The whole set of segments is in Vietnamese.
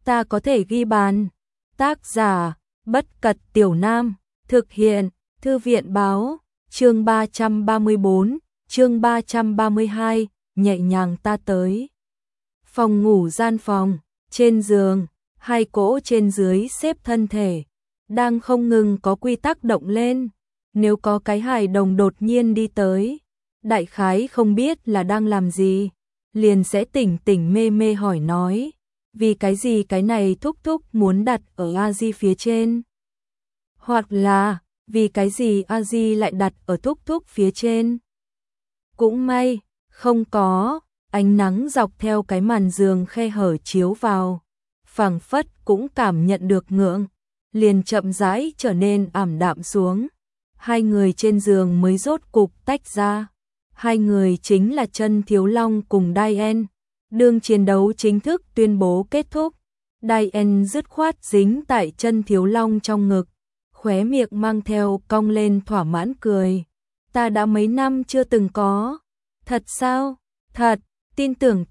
ta có thể ghi bàn. Tác giả, Bất Cật Tiểu Nam, thực hiện, Thư viện báo, chương 334, chương 332, nhẹ nhàng ta tới. Phòng ngủ gian phòng, trên giường, hai cỗ trên dưới xếp thân thể, đang không ngừng có quy tắc động lên. Nếu có cái hài đồng đột nhiên đi tới, đại khái không biết là đang làm gì, liền sẽ tỉnh tỉnh mê mê hỏi nói, vì cái gì cái này thúc thúc muốn đặt ở A-di phía trên? Hoặc là, vì cái gì A-di lại đặt ở thúc thúc phía trên? Cũng may, không có, ánh nắng dọc theo cái màn giường khe hở chiếu vào, phảng phất cũng cảm nhận được ngượng, liền chậm rãi trở nên ảm đạm xuống. Hai người trên giường mới rốt cục tách ra. Hai người chính là Chân Thiếu Long cùng Diane. Đương chiến đấu chính thức tuyên bố kết thúc. Diane dứt khoát dính tại Chân Thiếu Long trong ngực, khóe miệng mang theo cong lên thỏa mãn cười. Ta đã mấy năm chưa từng có. Thật sao? Thật, tin tưởng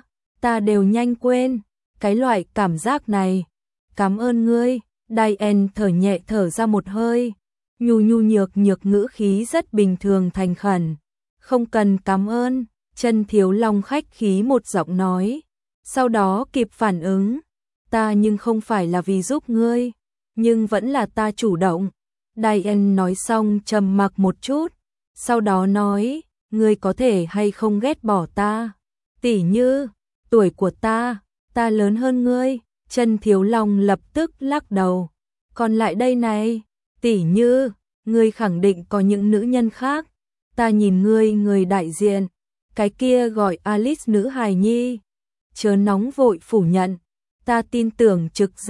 ta đều nhanh quên. Cái loại cảm giác này. Cảm ơn ngươi. Diane thở nhẹ thở ra một hơi. Nhu nhược ngữ khí rất bình thường thành khẩn. Không cần cảm ơn, Chân Thiếu Long khách khí một giọng nói. Sau đó kịp phản ứng. Ta nhưng không phải là vì giúp ngươi, nhưng vẫn là ta chủ động. Diane nói xong trầm mặc một chút. Sau đó nói, ngươi có thể hay không ghét bỏ ta. Tỉ như, tuổi của ta lớn hơn ngươi. Chân Thiếu Long lập tức lắc đầu. Còn lại đây này, tỉ như, ngươi khẳng định có những nữ nhân khác. Ta nhìn ngươi người đại diện, cái kia gọi Alice nữ hài nhi. Chớ nóng vội phủ nhận, ta tin tưởng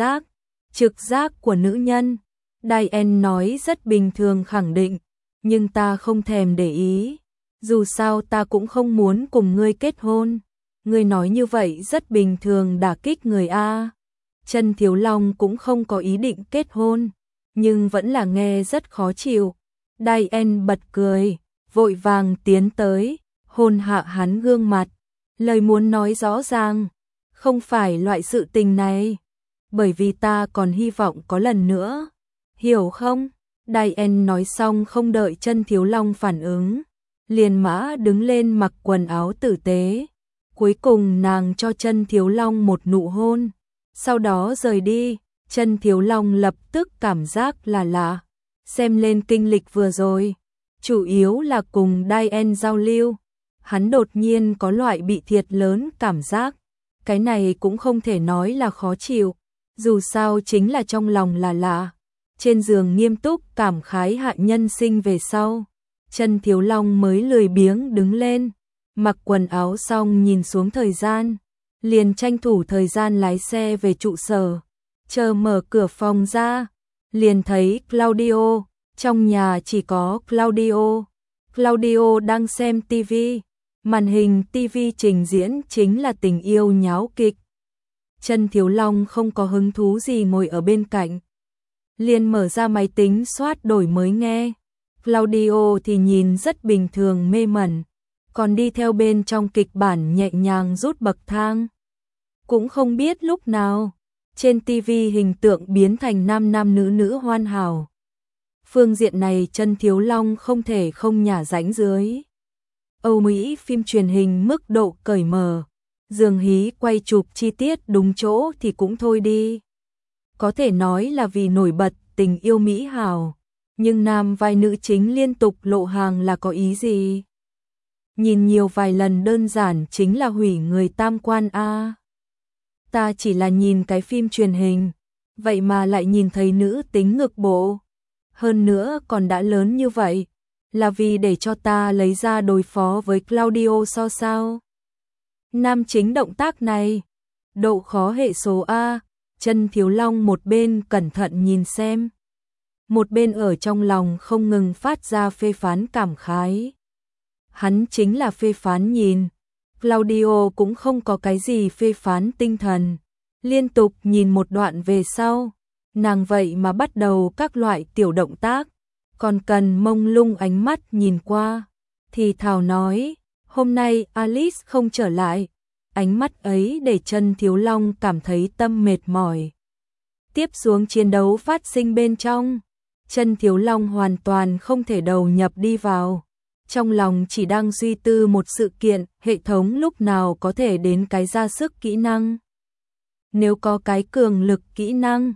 trực giác của nữ nhân. Diane nói rất bình thường khẳng định, nhưng ta không thèm để ý. Dù sao ta cũng không muốn cùng ngươi kết hôn. Ngươi nói như vậy rất bình thường đả kích người A. Chân Thiếu Long cũng không có ý định kết hôn, nhưng vẫn là nghe rất khó chịu. Diane bật cười, vội vàng tiến tới, hôn hạ hắn gương mặt. Lời muốn nói rõ ràng, không phải loại sự tình này, bởi vì ta còn hy vọng có lần nữa. Hiểu không? Diane nói xong không đợi Chân Thiếu Long phản ứng, liền mã đứng lên mặc quần áo tử tế. Cuối cùng nàng cho Chân Thiếu Long một nụ hôn, sau đó rời đi. Chân Thiếu Long lập tức cảm giác là lạ. Xem lên kinh lịch vừa rồi, chủ yếu là cùng Diane giao lưu, hắn đột nhiên có loại bị thiệt lớn cảm giác. Cái này cũng không thể nói là khó chịu, dù sao chính là trong lòng là lạ. Trên giường nghiêm túc cảm khái hạ nhân sinh về sau, Chân Thiếu Long mới lười biếng đứng lên, mặc quần áo xong nhìn xuống thời gian, liền tranh thủ thời gian lái xe về trụ sở. Chờ mở cửa phòng ra, liền thấy Claudio, trong nhà chỉ có Claudio. Claudio đang xem TV, màn hình TV trình diễn chính là tình yêu nháo kịch. Chân Thiếu Long không có hứng thú gì ngồi ở bên cạnh, liền mở ra máy tính soát đổi mới nghe. Claudio thì nhìn rất bình thường mê mẩn, còn đi theo bên trong kịch bản nhẹ nhàng rút bậc thang. Cũng không biết lúc nào, trên TV hình tượng biến thành nam nữ hoàn hảo. Phương diện này Chân Thiếu Long không thể không nhả rãnh dưới. Âu Mỹ phim truyền hình mức độ cởi mở, dường hí quay chụp chi tiết đúng chỗ thì cũng thôi đi. Có thể nói là vì nổi bật tình yêu mỹ hảo, nhưng nam vai nữ chính liên tục lộ hàng là có ý gì? Nhìn nhiều vài lần đơn giản chính là hủy người tam quan A. Ta chỉ là nhìn cái phim truyền hình, vậy mà lại nhìn thấy nữ tính ngực bộ. Hơn nữa còn đã lớn như vậy, là vì để cho ta lấy ra đối phó với Claudio sao? Nam chính động tác này, độ khó hệ số A. Chân Thiếu Long một bên cẩn thận nhìn xem, một bên ở trong lòng không ngừng phát ra phê phán cảm khái. Hắn chính là phê phán nhìn, Claudio cũng không có cái gì phê phán tinh thần. Liên tục nhìn một đoạn về sau, nàng vậy mà bắt đầu các loại tiểu động tác, còn cần mông lung ánh mắt nhìn qua, thì thào nói, hôm nay Alice không trở lại, ánh mắt ấy để Trần Thiếu Long cảm thấy tâm mệt mỏi. Tiếp xuống chiến đấu phát sinh bên trong, Trần Thiếu Long hoàn toàn không thể đầu nhập đi vào. Trong lòng chỉ đang suy tư một sự kiện, hệ thống lúc nào có thể đến cái ra sức kỹ năng. Nếu có cái cường lực kỹ năng,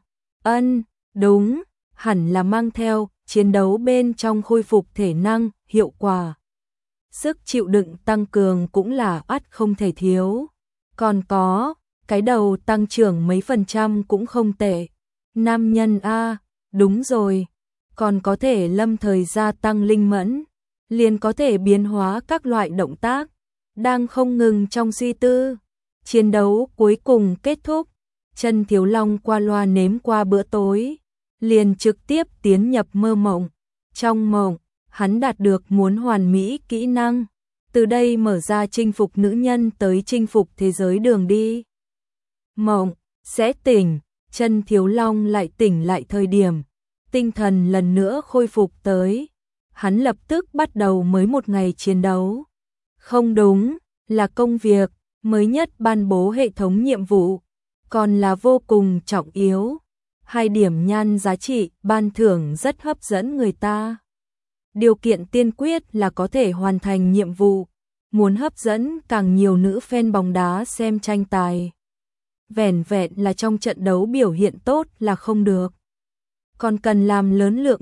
đúng, hẳn là mang theo, chiến đấu bên trong khôi phục thể năng, hiệu quả. Sức chịu đựng tăng cường cũng là ắt không thể thiếu. Còn có, cái đầu tăng trưởng mấy % cũng không tệ. Nam nhân a, đúng rồi, còn có thể lâm thời gia tăng linh mẫn, liền có thể biến hóa các loại động tác. Đang không ngừng trong suy tư, chiến đấu cuối cùng kết thúc. Trần Thiếu Long qua loa nếm qua bữa tối, liền trực tiếp tiến nhập mơ mộng. Trong mộng, hắn đạt được muốn hoàn mỹ kỹ năng, từ đây mở ra chinh phục nữ nhân tới chinh phục thế giới đường đi. Mộng sẽ tỉnh, Trần Thiếu Long lại tỉnh lại thời điểm tinh thần lần nữa khôi phục tới, hắn lập tức bắt đầu mới một ngày chiến đấu. Không đúng, là công việc mới nhất ban bố hệ thống nhiệm vụ, còn là vô cùng trọng yếu. 2 điểm nhan giá trị ban thưởng rất hấp dẫn người ta. Điều kiện tiên quyết là có thể hoàn thành nhiệm vụ, muốn hấp dẫn càng nhiều nữ fan bóng đá xem tranh tài. Vẻn vẹn là trong trận đấu biểu hiện tốt là không được, còn cần làm lớn lượng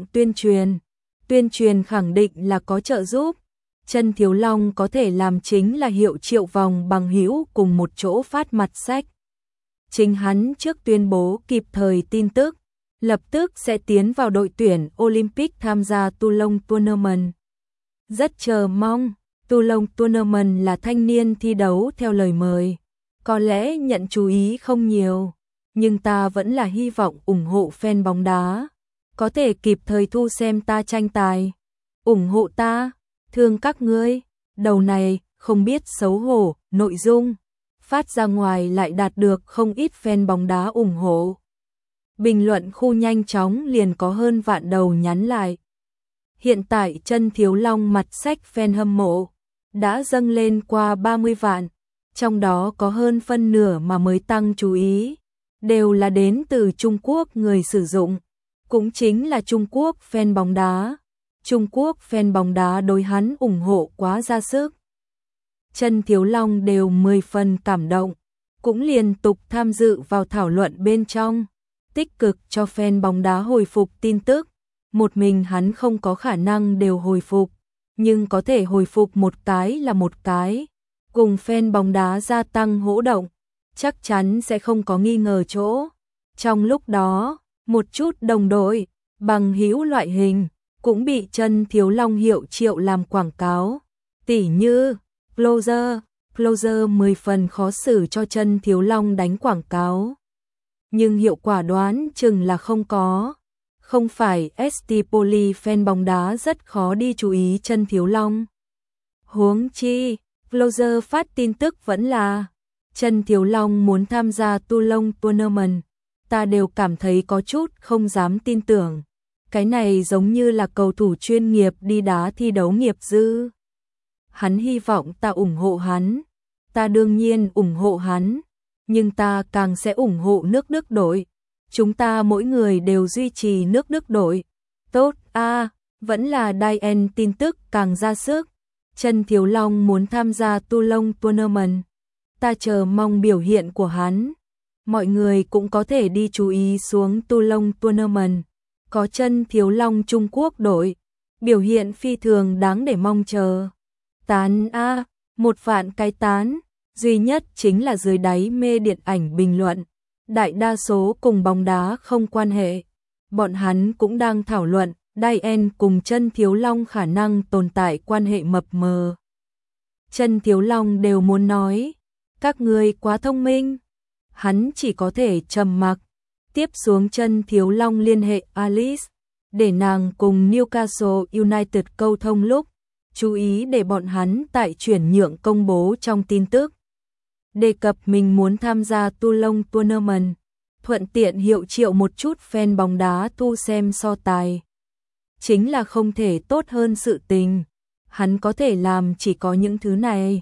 tuyên truyền khẳng định là có trợ giúp. Trần Thiếu Long có thể làm chính là hiệu triệu vòng bằng hữu cùng một chỗ phát mặt sách. Chính hắn trước tuyên bố kịp thời tin tức, lập tức sẽ tiến vào đội tuyển Olympic tham gia Toulon Tournament. Rất chờ mong, Toulon Tournament là thanh niên thi đấu theo lời mời, có lẽ nhận chú ý không nhiều, nhưng ta vẫn là hy vọng ủng hộ fan bóng đá, có thể kịp thời thu xem ta tranh tài. Ủng hộ ta, thương các ngươi. Đầu này, không biết xấu hổ, nội dung phát ra ngoài lại đạt được không ít fan bóng đá ủng hộ. Bình luận khu nhanh chóng liền có hơn vạn đầu nhắn lại. Hiện tại Trần Thiếu Long mặt sách fan hâm mộ đã dâng lên qua 30 vạn, trong đó có hơn phân nửa mà mới tăng chú ý, đều là đến từ Trung Quốc người sử dụng, cũng chính là Trung Quốc fan bóng đá. Trung Quốc fan bóng đá đối hắn ủng hộ quá ra sức. Trần Thiếu Long đều 10 phần cảm động, cũng liên tục tham dự vào thảo luận bên trong, tích cực cho fan bóng đá hồi phục tin tức. Một mình hắn không có khả năng đều hồi phục, nhưng có thể hồi phục một cái là một cái. Cùng fan bóng đá gia tăng hỗ động, chắc chắn sẽ không có nghi ngờ chỗ. Trong lúc đó, một chút đồng đội, bằng hữu loại hình, cũng bị Trần Thiếu Long hiệu triệu làm quảng cáo. Tỉ như, Closer 10 phần khó xử cho Trần Thiếu Long đánh quảng cáo. Nhưng hiệu quả đoán chừng là không có. Không phải ST Poly fan bóng đá rất khó đi chú ý Trần Thiếu Long. Huống chi, Closer phát tin tức vẫn là Trần Thiếu Long muốn tham gia Toulon Tournament. Ta đều cảm thấy có chút không dám tin tưởng. Cái này giống như là cầu thủ chuyên nghiệp đi đá thi đấu nghiệp dư. Hắn hy vọng ta ủng hộ hắn. Ta đương nhiên ủng hộ hắn. Nhưng ta càng sẽ ủng hộ nước Đức đội. Chúng ta mỗi người đều duy trì nước Đức đội. Tốt vẫn là Diane tin tức càng ra sức. Trần Thiếu Long muốn tham gia Toulon Tournament. Ta chờ mong biểu hiện của hắn. Mọi người cũng có thể đi chú ý xuống Toulon Tournament. Có Trần Thiếu Long Trung Quốc đội. Biểu hiện phi thường đáng để mong chờ. Tán một vạn cái tán. Duy nhất chính là dưới đáy mê điện ảnh bình luận. Đại đa số cùng bóng đá không quan hệ. Bọn hắn cũng đang thảo luận Diane cùng Trần Thiếu Long khả năng tồn tại quan hệ mập mờ. Trần Thiếu Long đều muốn nói, các ngươi quá thông minh. Hắn chỉ có thể trầm mặc. Tiếp xuống Trần Thiếu Long liên hệ Alice, để nàng cùng Newcastle United câu thông lúc, chú ý để bọn hắn tại chuyển nhượng công bố trong tin tức. Đề cập mình muốn tham gia Toulon Tournament, thuận tiện hiệu triệu một chút fan bóng đá thu xem so tài. Chính là không thể tốt hơn sự tình, hắn có thể làm chỉ có những thứ này.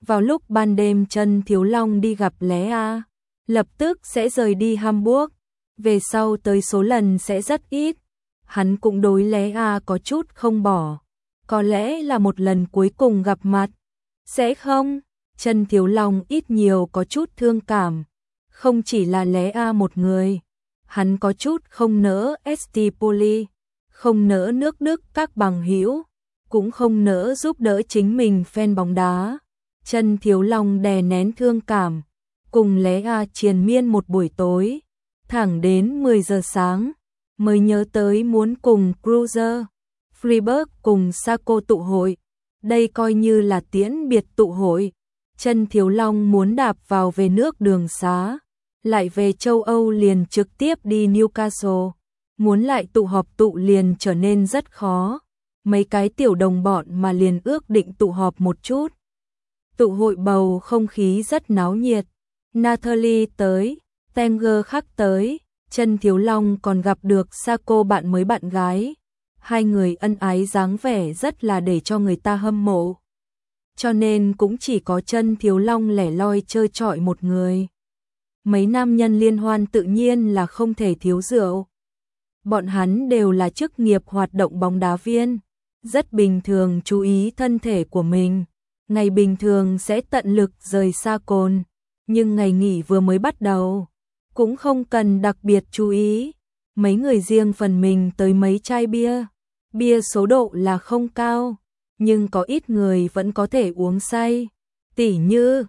Vào lúc ban đêm Trân Thiếu Long đi gặp Lé A, lập tức sẽ rời đi Hamburg, về sau tới số lần sẽ rất ít. Hắn cũng đối Lé A có chút không bỏ, có lẽ là một lần cuối cùng gặp mặt. Sẽ không? Trân Thiếu Long ít nhiều có chút thương cảm, không chỉ là Lé A một người. Hắn có chút không nỡ ST Poli, không nỡ nước Đức các bằng hữu, cũng không nỡ giúp đỡ chính mình fan bóng đá. Trân Thiếu Long đè nén thương cảm, cùng Lé A triền miên một buổi tối, thẳng đến 10 giờ sáng, mới nhớ tới muốn cùng Cruiser, Freiburg cùng Saco tụ hội. Đây coi như là tiễn biệt tụ hội. Trân Thiếu Long muốn đạp vào về nước đường xá, lại về châu Âu liền trực tiếp đi Newcastle. Muốn lại tụ họp tụ liền trở nên rất khó. Mấy cái tiểu đồng bọn mà liền ước định tụ họp một chút. Tụ hội bầu không khí rất náo nhiệt. Natalie tới, Tanger Khắc tới, Trân Thiếu Long còn gặp được Saco bạn mới bạn gái. Hai người ân ái dáng vẻ rất là để cho người ta hâm mộ. Cho nên cũng chỉ có Trân Thiếu Long lẻ loi chơi trọi một người. Mấy nam nhân liên hoan tự nhiên là không thể thiếu rượu. Bọn hắn đều là chức nghiệp hoạt động bóng đá viên, rất bình thường chú ý thân thể của mình. Ngày bình thường sẽ tận lực rời xa cồn, nhưng ngày nghỉ vừa mới bắt đầu, cũng không cần đặc biệt chú ý. Mấy người riêng phần mình tới mấy chai bia. Bia số độ là không cao, nhưng có ít người vẫn có thể uống say. Tỉ như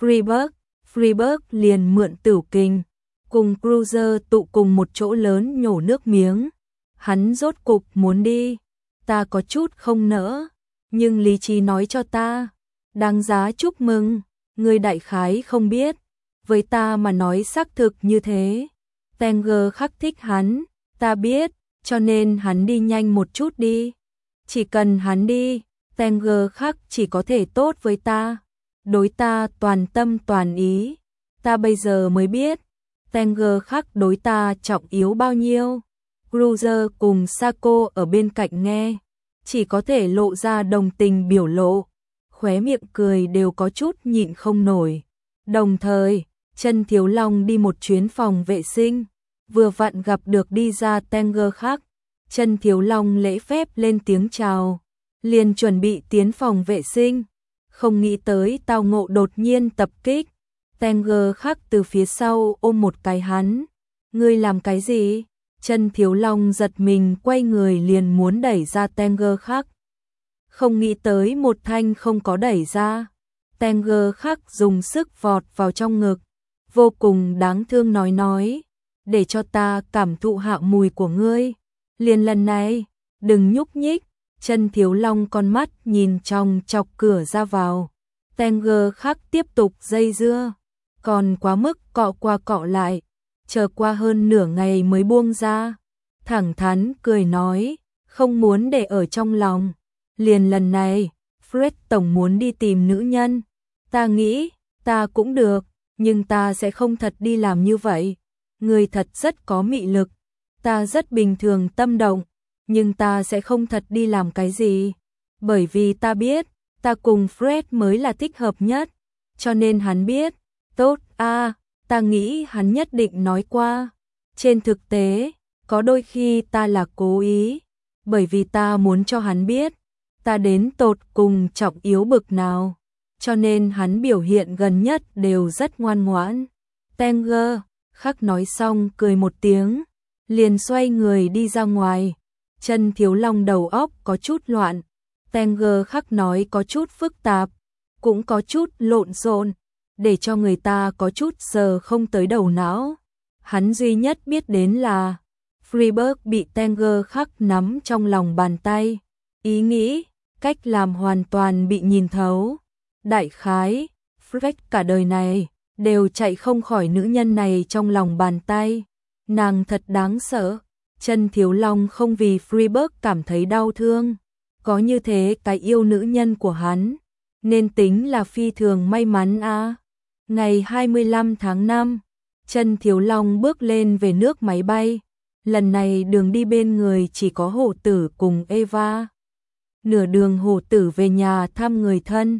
Freiburg liền mượn Tửu Kình, cùng Cruiser tụ cùng một chỗ lớn nhổ nước miếng. Hắn rốt cục muốn đi, ta có chút không nỡ, nhưng lý trí nói cho ta, đáng giá chúc mừng, người đại khái không biết, với ta mà nói xác thực như thế. Tanger Khắc thích hắn, ta biết, cho nên hắn đi nhanh một chút đi. Chỉ cần hắn đi, Tanger Khắc chỉ có thể tốt với ta, đối ta toàn tâm toàn ý. Ta bây giờ mới biết, Tanger Khắc đối ta trọng yếu bao nhiêu. Cruiser cùng Saco ở bên cạnh nghe, chỉ có thể lộ ra đồng tình biểu lộ, khóe miệng cười đều có chút nhịn không nổi. Đồng thời, Trân Thiếu Long đi một chuyến phòng vệ sinh, vừa vặn gặp được đi ra Tanger Khắc. Trân Thiếu Long lễ phép lên tiếng chào, liền chuẩn bị tiến phòng vệ sinh, không nghĩ tới tao ngộ đột nhiên tập kích. Tanger Khắc từ phía sau ôm một cái hắn. Ngươi làm cái gì? Trân Thiếu Long giật mình quay người liền muốn đẩy ra Tanger Khắc. Không nghĩ tới một thanh không có đẩy ra. Tanger Khắc dùng sức vọt vào trong ngực, vô cùng đáng thương nói, để cho ta cảm thụ hạ mùi của ngươi. Liền lần này, đừng nhúc nhích. Trân Thiếu Long con mắt nhìn trong chọc cửa ra vào. Tanger Khắc tiếp tục dây dưa, còn quá mức cọ qua cọ lại, chờ qua hơn nửa ngày mới buông ra. Thẳng thắn cười nói, không muốn để ở trong lòng. Liền lần này, Fred tổng muốn đi tìm nữ nhân. Ta nghĩ, ta cũng được, nhưng ta sẽ không thật đi làm như vậy. Người thật rất có mị lực. Ta rất bình thường tâm động, nhưng ta sẽ không thật đi làm cái gì. Bởi vì ta biết, ta cùng Fred mới là thích hợp nhất. Cho nên hắn biết. Tốt a, ta nghĩ hắn nhất định nói qua. Trên thực tế, có đôi khi ta là cố ý, bởi vì ta muốn cho hắn biết, ta đến tột cùng trọng yếu bực nào. Cho nên hắn biểu hiện gần nhất đều rất ngoan ngoãn. Tanger Khắc nói xong cười một tiếng, liền xoay người đi ra ngoài. Trân Thiếu Long đầu óc có chút loạn. Tanger Khắc nói có chút phức tạp, cũng có chút lộn xộn, để cho người ta có chút sờ không tới đầu não. Hắn duy nhất biết đến là Freiburg bị Tanger Khắc nắm trong lòng bàn tay. Ý nghĩ, cách làm hoàn toàn bị nhìn thấu. Đại khái, Fred cả đời này đều chạy không khỏi nữ nhân này trong lòng bàn tay. Nàng thật đáng sợ. Trân Thiếu Long không vì Freiburg cảm thấy đau thương. Có như thế cái yêu nữ nhân của hắn, nên tính là phi thường may mắn a. Ngày 25 tháng 5, Trân Thiếu Long bước lên về nước máy bay. Lần này đường đi bên người chỉ có Hổ Tử cùng Eva. Nửa đường Hổ Tử về nhà thăm người thân.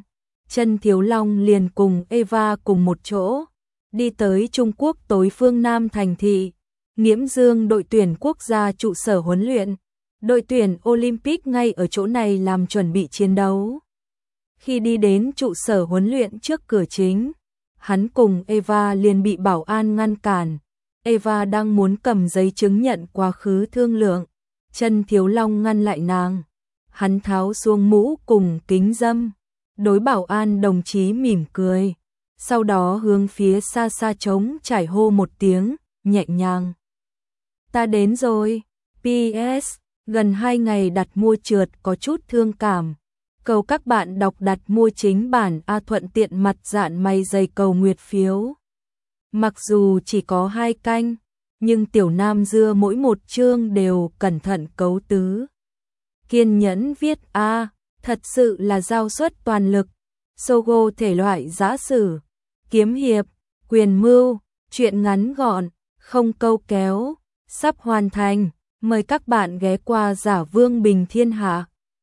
Chân Thiếu Long liền cùng Eva cùng một chỗ, đi tới Trung Quốc tối phương Nam thành thị, Nghiễm Dương đội tuyển quốc gia trụ sở huấn luyện, đội tuyển Olympic ngay ở chỗ này làm chuẩn bị chiến đấu. Khi đi đến trụ sở huấn luyện trước cửa chính, hắn cùng Eva liền bị bảo an ngăn cản. Eva đang muốn cầm giấy chứng nhận quá khứ thương lượng, Chân Thiếu Long ngăn lại nàng. Hắn tháo xuống mũ cùng kính dâm, đối bảo an đồng chí mỉm cười, sau đó hướng phía xa xa trống trải hô một tiếng, nhẹ nhàng. Ta đến rồi, PS, gần 2 ngày đặt mua trượt có chút thương cảm. Cầu các bạn đọc đặt mua chính bản A thuận tiện mặt dạn may dày cầu nguyệt phiếu. Mặc dù chỉ có 2 canh, nhưng Tiểu Nam Dưa mỗi một chương đều cẩn thận cấu tứ. Kiên nhẫn viết A, thật sự là giao suất toàn lực. Sogo thể loại giã sử, kiếm hiệp, quyền mưu, truyện ngắn gọn, không câu kéo, sắp hoàn thành. Mời các bạn ghé qua Giả Vương Bình Thiên Hạ.